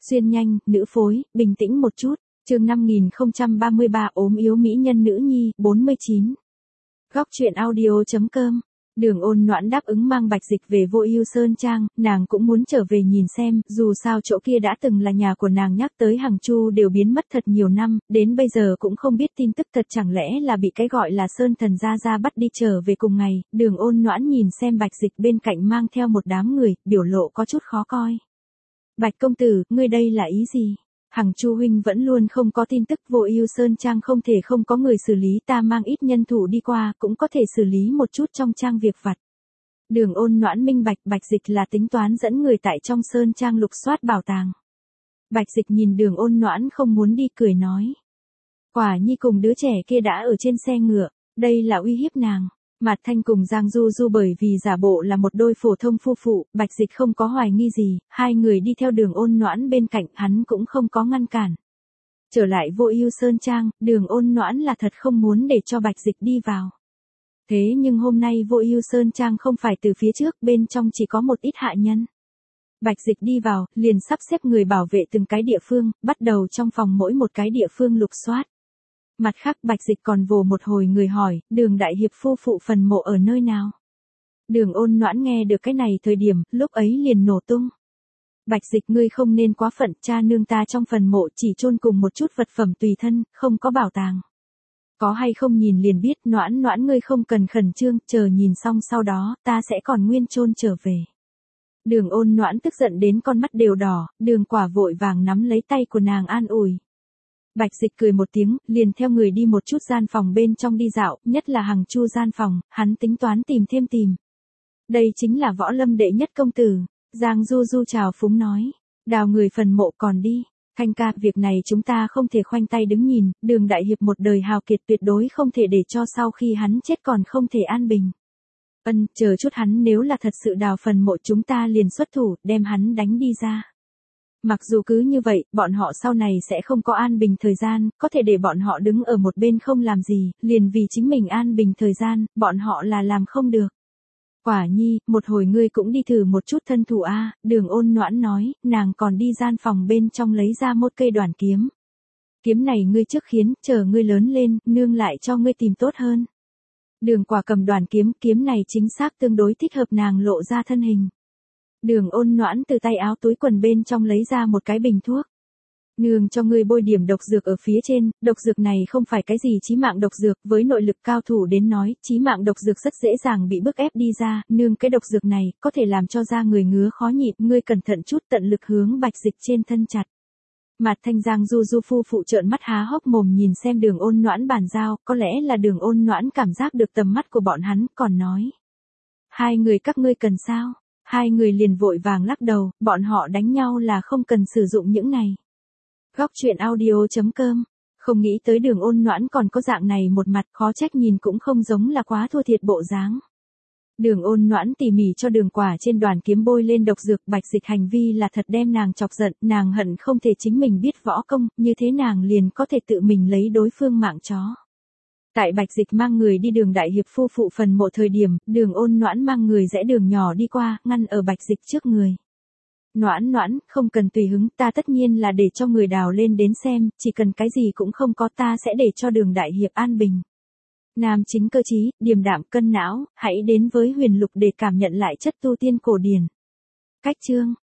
Xuyên nhanh, nữ phối, bình tĩnh một chút. Chương 5033 ốm yếu mỹ nhân nữ nhi, 49. Góc truyện audio.com. Đường Ôn Noãn đáp ứng mang Bạch Dịch về Vô Ưu Sơn Trang, nàng cũng muốn trở về nhìn xem, dù sao chỗ kia đã từng là nhà của nàng, nhắc tới Hằng Chu đều biến mất thật nhiều năm, đến bây giờ cũng không biết tin tức thật, chẳng lẽ là bị cái gọi là Sơn Thần gia bắt đi trở về cùng ngày. Đường Ôn Noãn nhìn xem Bạch Dịch bên cạnh mang theo một đám người, biểu lộ có chút khó coi. Bạch công tử, ngươi đây là ý gì? Hằng Chu huynh vẫn luôn không có tin tức, Vô Ưu Sơn Trang không thể không có người xử lý, ta mang ít nhân thủ đi qua, cũng có thể xử lý một chút trong trang việc vặt. Đường Ôn Noãn minh bạch, Bạch Dịch là tính toán dẫn người tại trong Sơn Trang lục soát bảo tàng. Bạch Dịch nhìn Đường Ôn Noãn không muốn đi, cười nói. Quả nhi cùng đứa trẻ kia đã ở trên xe ngựa, đây là uy hiếp nàng. Mạt Thanh cùng Giang Du Du bởi vì giả bộ là một đôi phổ thông phu phụ, Bạch Dịch không có hoài nghi gì, hai người đi theo Đường Ôn Noãn bên cạnh, hắn cũng không có ngăn cản. Trở lại Vô Ưu Sơn Trang, Đường Ôn Noãn là thật không muốn để cho Bạch Dịch đi vào. Thế nhưng hôm nay Vô Ưu Sơn Trang không phải từ phía trước, bên trong chỉ có một ít hạ nhân. Bạch Dịch đi vào, liền sắp xếp người bảo vệ từng cái địa phương, bắt đầu trong phòng mỗi một cái địa phương lục soát. Mặt khác Bạch Dịch còn vồ một hồi người hỏi, Đường đại hiệp phu phụ phần mộ ở nơi nào? Đường Ôn Noãn nghe được cái này thời điểm, lúc ấy liền nổ tung. Bạch Dịch, ngươi không nên quá phận, cha nương ta trong phần mộ chỉ chôn cùng một chút vật phẩm tùy thân, không có bảo tàng. Có hay không nhìn liền biết, Noãn Noãn ngươi không cần khẩn trương, chờ nhìn xong sau đó, ta sẽ còn nguyên chôn trở về. Đường Ôn Noãn tức giận đến con mắt đều đỏ, Đường Quả vội vàng nắm lấy tay của nàng an ủi. Bạch Dịch cười một tiếng, liền theo người đi một chút gian phòng bên trong đi dạo, nhất là Hằng Chu gian phòng, hắn tính toán tìm thêm tìm. Đây chính là võ lâm đệ nhất công tử, Giang Du Du chào phúng nói, đào người phần mộ còn đi. Thanh ca, việc này chúng ta không thể khoanh tay đứng nhìn, Đường đại hiệp một đời hào kiệt tuyệt đối không thể để cho sau khi hắn chết còn không thể an bình. Chờ chút hắn nếu là thật sự đào phần mộ chúng ta liền xuất thủ, đem hắn đánh đi ra. Mặc dù cứ như vậy, bọn họ sau này sẽ không có an bình thời gian, có thể để bọn họ đứng ở một bên không làm gì, liền vì chính mình an bình thời gian, bọn họ là làm không được. Quả nhi, một hồi ngươi cũng đi thử một chút thân thủ a. Đường Ôn Noãn nói, nàng còn đi gian phòng bên trong lấy ra một cây đoản kiếm. Kiếm này ngươi trước khiến, chờ ngươi lớn lên, nương lại cho ngươi tìm tốt hơn. Đường Quả cầm đoản kiếm, kiếm này chính xác tương đối thích hợp nàng lộ ra thân hình. Đường Ôn Noãn từ tay áo túi quần bên trong lấy ra một cái bình thuốc. Nương cho ngươi bôi điểm độc dược ở phía trên, độc dược này không phải cái gì chí mạng độc dược, với nội lực cao thủ đến nói, chí mạng độc dược rất dễ dàng bị bức ép đi ra, nương cái độc dược này, có thể làm cho da người ngứa khó nhịn, ngươi cẩn thận chút, tận lực hướng Bạch Dịch trên thân chặt. Mạt Thanh Giang Du Du phu phụ trợn mắt há hốc mồm nhìn xem Đường Ôn Noãn bàn giao, có lẽ là Đường Ôn Noãn cảm giác được tầm mắt của bọn hắn, còn nói. Hai người các ngươi cần sao? Hai người liền vội vàng lắc đầu, bọn họ đánh nhau là không cần sử dụng những này. Góc truyện audio.com. Không nghĩ tới Đường Ôn Noãn còn có dạng này một mặt, khó trách nhìn cũng không giống là quá thua thiệt bộ dáng. Đường Ôn Noãn tỉ mỉ cho Đường Quả trên đoản kiếm bôi lên độc dược, Bạch Dịch hành vi là thật đem nàng chọc giận, nàng hận không thể chính mình biết võ công, như thế nàng liền có thể tự mình lấy đối phương mạng chó. Tại Bạch Dịch mang người đi Đường đại hiệp phu phụ phần mộ thời điểm, Đường Ôn Noãn mang người rẽ đường nhỏ đi qua, ngăn ở Bạch Dịch trước người. Noãn Noãn, không cần tùy hứng, ta tất nhiên là để cho người đào lên đến xem, chỉ cần cái gì cũng không có, ta sẽ để cho Đường đại hiệp an bình. Nam chính cơ trí, điềm đạm cân não, hãy đến với Huyền Lục để cảm nhận lại chất tu tiên cổ điển. Cách chương